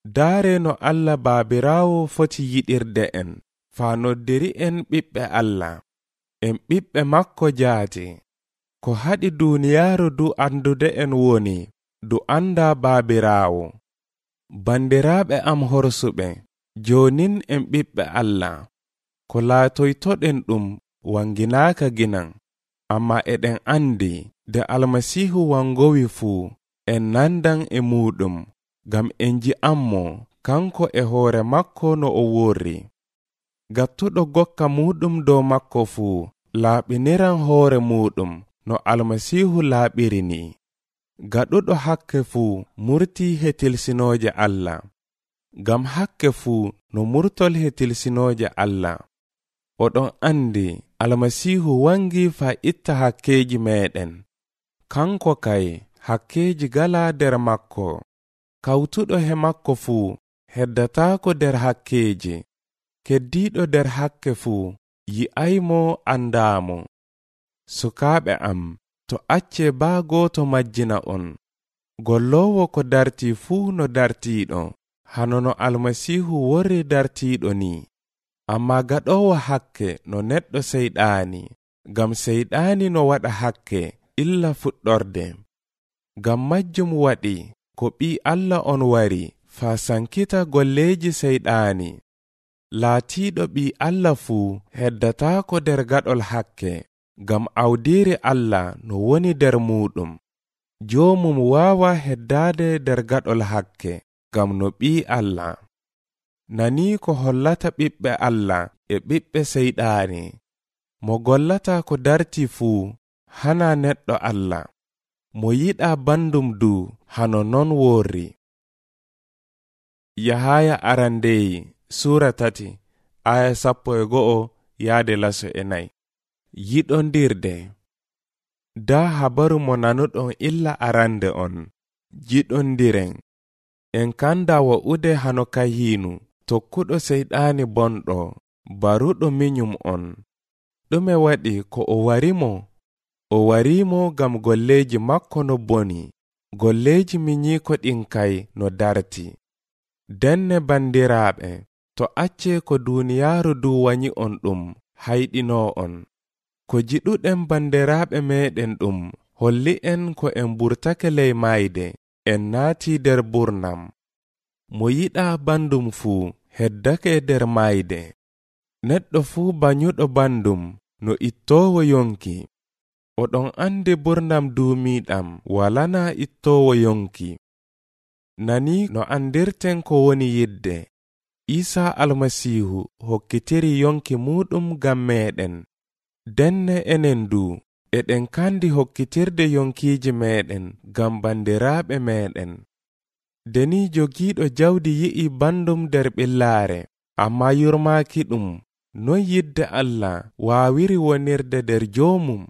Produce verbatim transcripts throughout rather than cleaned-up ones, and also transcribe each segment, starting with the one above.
Daare no Allah baabiraawo foti yiɗirde en, faa noddiri en ɓiɓɓe Allah, en ɓiɓɓe makko jaati. Ko haɗi duuniyaaru du andude en woni, du anda baabiraawo. Bandiraaɓe am horsuɓe, joonin en ɓiɓɓe Allah. Ko laatoytoɗen ɗum wanginaaka ginan, amma eɗen andi de Almasiihu wangowi fuu, en nandan e muɗum, gam en ji'ammo kanko e hoore makko no o worri. Gattuɗo gokka muɗum dow makko fuu laaɓiniran hoore muɗum no Almasiihu laaɓiri ni. Gaɗuɗo hakke fuu murti he tilsinooje Allah, gam hakke fuu no murtol he tilsinooje Allah. Oɗon andi Almasiihu wangi fa itta hakkeji meɗen, kanko kay hakkeji gala der makko. Kawtuɗo he makko fuu heddataako der hakkeji, keddiɗo der hakke fuu yi'aymo andaamo. Sukaaɓe am, to acce baa gooto majjina on. Golloowo ko darti fuu no dartiiɗo, hano no Almasiihu worri dartiiɗo ni. Amma gaɗowo hakke no neɗɗo seyɗaani, gam seyɗaani no waɗa hakke illa fuɗɗorde. Gam majjum waɗi ko ɓii Allah on wari faa sankita golleeji seyɗaani. Laatiiɗo ɓii Allah fuu heddataako der gaɗol hakke, gam awdiiri Allah no woni der muɗum. Joomum waawa heddaade der gaɗol hakke, gam no ɓii Allah. Nani ko hollata ɓiɓɓe Allah e ɓiɓɓe seyɗaani. Mo gollata ko darti fuu hana neɗɗo Allah. Mo yiɗa bandum du hano non worri. Yahaya arandeyi sura tati aya sappo e go'o yaade laso e nayi. Yiɗondirde. Da habaru mo nanuɗon illa arande on. Yiɗondiren. En kanda wa'ude hano kahinu, tokkuɗo seyɗaani bonɗo, baruɗo minyum on. Ɗume waɗi ko o warimo? O warimo gam golleji makko no boni, golleji minyiko ɗin kay no darti. Denne bandiraaɓe, to acce ko duniyaaru du wanyi on ɗum hayɗino on. Ko jiɗuɗen bandiraaɓe meɗen ɗum holli en ko en burtake ley mayde, en naati der burnam. Mo yiɗa bandum fuu heddake der mayde. Neɗɗo fuu banyuɗo bandum no ittoowo yonki. Oɗon andi burnam duumiɗam walana ittoowo yonki. Nani no andirten ko woni yidde. Isa Almasiihu hokkitiri yonki muɗum gam meɗen. Denne enen du eɗen kandi hokkitirde yonkiiji meɗen gam bandiraaɓe meɗen. Deni jogiiɗo jawdi yi'i bandum der ɓillaare, amma yurmaaki ɗum, non yidde Allah waawiri wonirde der joomum.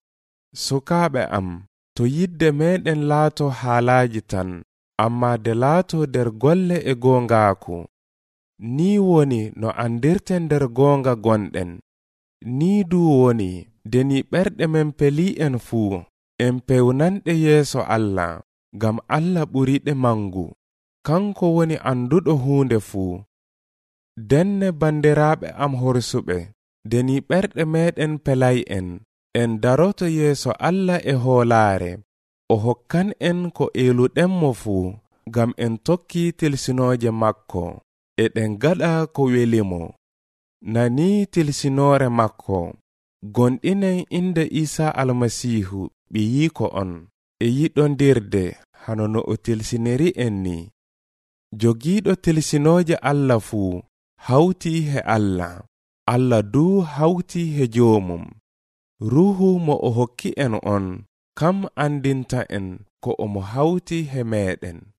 Sukaaɓe am, to yidde meɗen laato haalaaji tan, amma de laato der golle e goongaaku. Ni woni no andirten der goonga gonɗen. Ni du woni deni ɓerɗe men peli'en fuu, en pewnanɗe yeeso Allah, gam Allah ɓuriɗe mangu. Kanko woni anduɗo huunde fuu. Denne bandiraaɓe am horsuɓe, deni ɓerɗe meɗen pelay'en, en daroto yeeso Allah e hoolaare. O hokkan en ko eluɗenmo fuu, gam en tokki tilsinooje makko, eɗen gaɗa ko welimo. Nani tilsinoore makko. Gonɗinen inde Isa Almasiihu ɓiyiko on, e yiɗondirde hano no o tilsiniri en ni. Jogiiɗo tilsinooje Allah fuu hawti he Allah. Allah du hawti he joomum. Ruhu mo o hokki en on, kam andinta en ko omo hawti he meɗen.